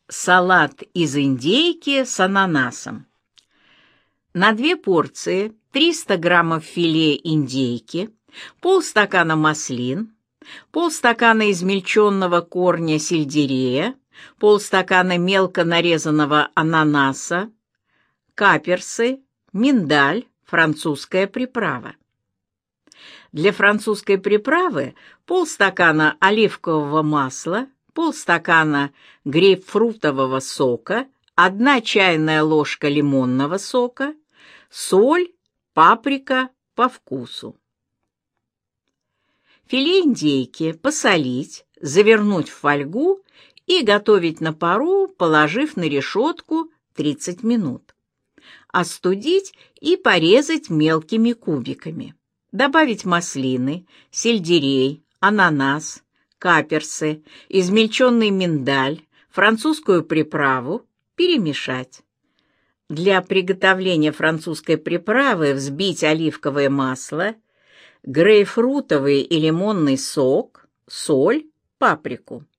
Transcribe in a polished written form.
Салат из индейки с ананасом. На 2 порции 300 граммов филе индейки, полстакана маслин, полстакана измельченного корня сельдерея, полстакана мелко нарезанного ананаса, каперсы, миндаль, французская приправа. Для французской приправы полстакана оливкового масла, полстакана грейпфрутового сока, 1 чайная ложка лимонного сока, соль, паприка по вкусу. Филе индейки посолить, завернуть в фольгу и готовить на пару, положив на решетку 30 минут. Остудить и порезать мелкими кубиками. Добавить маслины, сельдерей, ананас, каперсы, измельченный миндаль, французскую приправу, перемешать. Для приготовления французской приправы взбить оливковое масло, грейпфрутовый и лимонный сок, соль, паприку.